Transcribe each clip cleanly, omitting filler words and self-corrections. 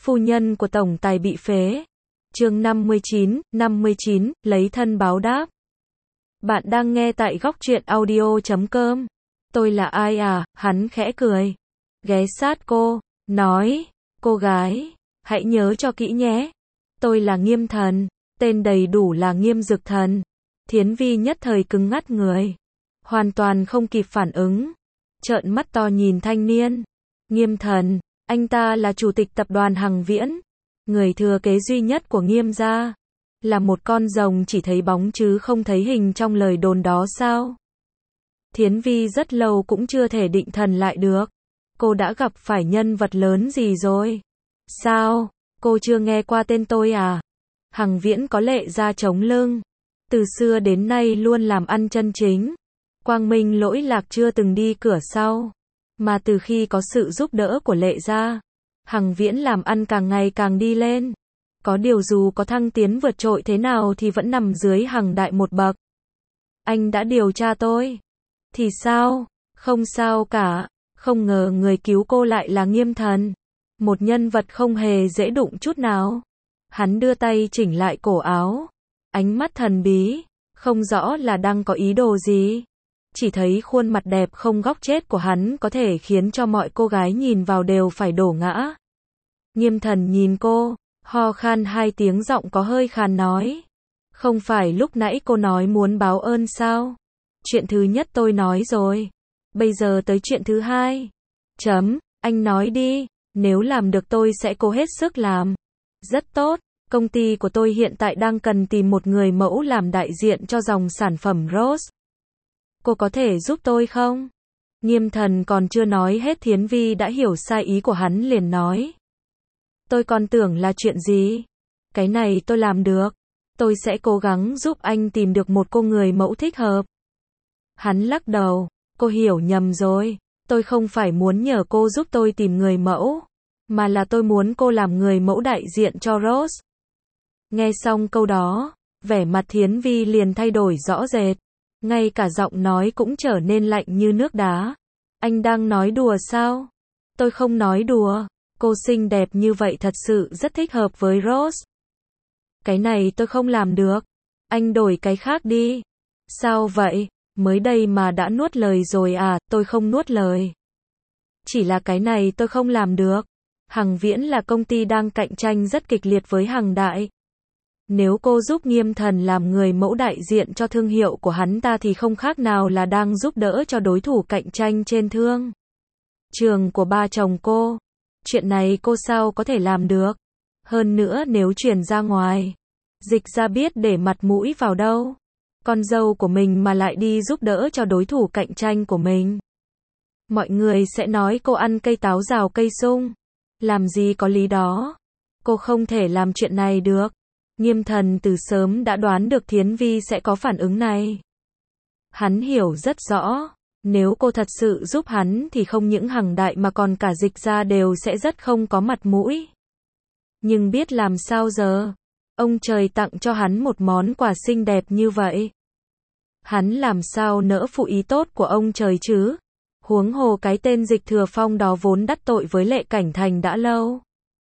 Phu nhân của tổng tài bị phế. Chương 59, lấy thân báo đáp. Bạn đang nghe tại góc truyện audio.com. Tôi là ai à? Hắn khẽ cười. Ghé sát cô, nói, cô gái, hãy nhớ cho kỹ nhé. Tôi là Nghiêm Thần, tên đầy đủ là Nghiêm Dực Thần. Thiến Vi nhất thời cứng ngắt người. Hoàn toàn không kịp phản ứng. Trợn mắt to nhìn thanh niên. Nghiêm Thần, anh ta là chủ tịch tập đoàn Hằng Viễn. Người thừa kế duy nhất của Nghiêm gia. Là một con rồng chỉ thấy bóng chứ không thấy hình trong lời đồn đó sao? Thiến Vi rất lâu cũng chưa thể định thần lại được. Cô đã gặp phải nhân vật lớn gì rồi? Sao? Cô chưa nghe qua tên tôi à? Hằng Viễn có Lệ gia chống lưng. Từ xưa đến nay luôn làm ăn chân chính. Quang minh lỗi lạc chưa từng đi cửa sau. Mà từ khi có sự giúp đỡ của Lệ gia, Hằng Viễn làm ăn càng ngày càng đi lên. Có điều dù có thăng tiến vượt trội thế nào thì vẫn nằm dưới Hằng đại một bậc. Anh đã điều tra tôi. Thì sao? Không sao cả. Không ngờ người cứu cô lại là Nghiêm Thần. Một nhân vật không hề dễ đụng chút nào. Hắn đưa tay chỉnh lại cổ áo. Ánh mắt thần bí. Không rõ là đang có ý đồ gì. Chỉ thấy khuôn mặt đẹp không góc chết của hắn có thể khiến cho mọi cô gái nhìn vào đều phải đổ ngã. Nghiêm Thần nhìn cô, ho khan hai tiếng, giọng có hơi khàn nói. Không phải lúc nãy cô nói muốn báo ơn sao? Chuyện thứ nhất tôi nói rồi. Bây giờ tới chuyện thứ hai. Anh nói đi. Nếu làm được tôi sẽ cố hết sức làm. Rất tốt. Công ty của tôi hiện tại đang cần tìm một người mẫu làm đại diện cho dòng sản phẩm Rose. Cô có thể giúp tôi không? Nghiêm Thần còn chưa nói hết Thiến Vi đã hiểu sai ý của hắn liền nói. Tôi còn tưởng là chuyện gì? Cái này tôi làm được. Tôi sẽ cố gắng giúp anh tìm được một cô người mẫu thích hợp. Hắn lắc đầu. Cô hiểu nhầm rồi. Tôi không phải muốn nhờ cô giúp tôi tìm người mẫu. Mà là tôi muốn cô làm người mẫu đại diện cho Rose. Nghe xong câu đó, vẻ mặt Thiến Vi liền thay đổi rõ rệt. Ngay cả giọng nói cũng trở nên lạnh như nước đá. Anh đang nói đùa sao? Tôi không nói đùa. Cô xinh đẹp như vậy thật sự rất thích hợp với Rose. Cái này tôi không làm được. Anh đổi cái khác đi. Sao vậy? Mới đây mà đã nuốt lời rồi à? Tôi không nuốt lời. Chỉ là cái này tôi không làm được. Hằng Viễn là công ty đang cạnh tranh rất kịch liệt với Hằng Đại. Nếu cô giúp Nghiêm Thần làm người mẫu đại diện cho thương hiệu của hắn ta thì không khác nào là đang giúp đỡ cho đối thủ cạnh tranh trên thương trường của ba chồng cô. Chuyện này cô sao có thể làm được? Hơn nữa nếu truyền ra ngoài, Dịch ra biết để mặt mũi vào đâu. Con dâu của mình mà lại đi giúp đỡ cho đối thủ cạnh tranh của mình. Mọi người sẽ nói cô ăn cây táo rào cây sung. Làm gì có lý đó. Cô không thể làm chuyện này được. Nghiêm Thần từ sớm đã đoán được Thiến Vi sẽ có phản ứng này. Hắn hiểu rất rõ. Nếu cô thật sự giúp hắn thì không những Hằng Đại mà còn cả Dịch ra đều sẽ rất không có mặt mũi. Nhưng biết làm sao giờ? Ông trời tặng cho hắn một món quà xinh đẹp như vậy. Hắn làm sao nỡ phụ ý tốt của ông trời chứ? Huống hồ cái tên Dịch Thừa Phong đó vốn đắc tội với Lệ Cảnh Thành đã lâu.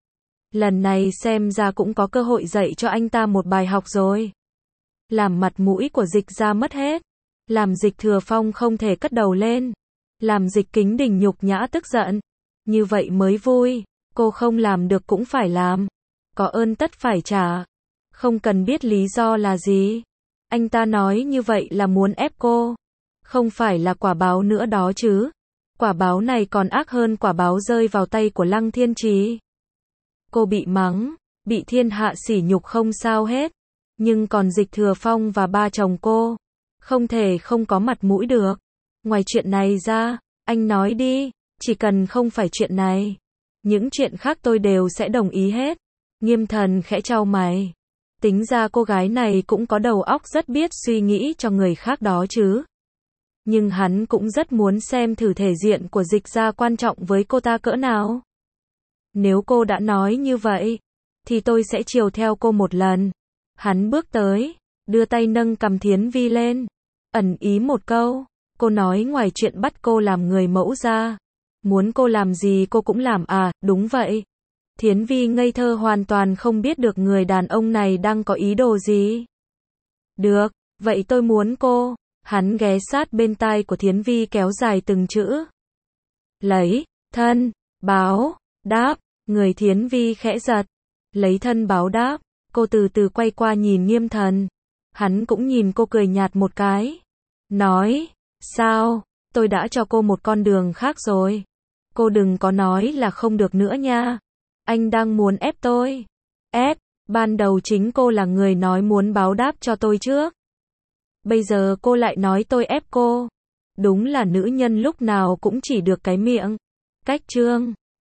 Lần này xem ra cũng có cơ hội dạy cho anh ta một bài học rồi. Làm mặt mũi của Dịch ra mất hết. Làm Dịch Thừa Phong không thể cất đầu lên. Làm Dịch Kính Đình nhục nhã tức giận. Như vậy mới vui. Cô không làm được cũng phải làm. Có ơn tất phải trả. Không cần biết lý do là gì. Anh ta nói như vậy là muốn ép cô. Không phải là quả báo nữa đó chứ. Quả báo này còn ác hơn quả báo rơi vào tay của Lăng Thiên Trì. Cô bị mắng, bị thiên hạ sỉ nhục không sao hết. Nhưng còn Dịch Thừa Phong và ba chồng cô, không thể không có mặt mũi được. Ngoài chuyện này ra, anh nói đi, chỉ cần không phải chuyện này. Những chuyện khác tôi đều sẽ đồng ý hết. Nghiêm Thần khẽ chau mày. Tính ra cô gái này cũng có đầu óc rất biết suy nghĩ cho người khác đó chứ. Nhưng hắn cũng rất muốn xem thử thể diện của Dịch ra quan trọng với cô ta cỡ nào. Nếu cô đã nói như vậy, thì tôi sẽ chiều theo cô một lần. Hắn bước tới, đưa tay nâng cằm Thiến Vi lên, ẩn ý một câu. Cô nói ngoài chuyện bắt cô làm người mẫu ra, muốn cô làm gì cô cũng làm à? Đúng vậy. Thiến Vi ngây thơ hoàn toàn không biết được người đàn ông này đang có ý đồ gì. Được, vậy tôi muốn cô. Hắn ghé sát bên tai của Thiến Vi kéo dài từng chữ. Lấy, thân, báo, đáp, người Thiến Vi khẽ giật. Lấy thân báo đáp, cô từ từ quay qua nhìn Nghiêm Thần. Hắn cũng nhìn cô cười nhạt một cái. Nói, sao, tôi đã cho cô một con đường khác rồi. Cô đừng có nói là không được nữa nha. Anh đang muốn ép tôi. Ép, ban đầu chính cô là người nói muốn báo đáp cho tôi trước. Bây giờ cô lại nói tôi ép cô. Đúng là nữ nhân lúc nào cũng chỉ được cái miệng. Cách chương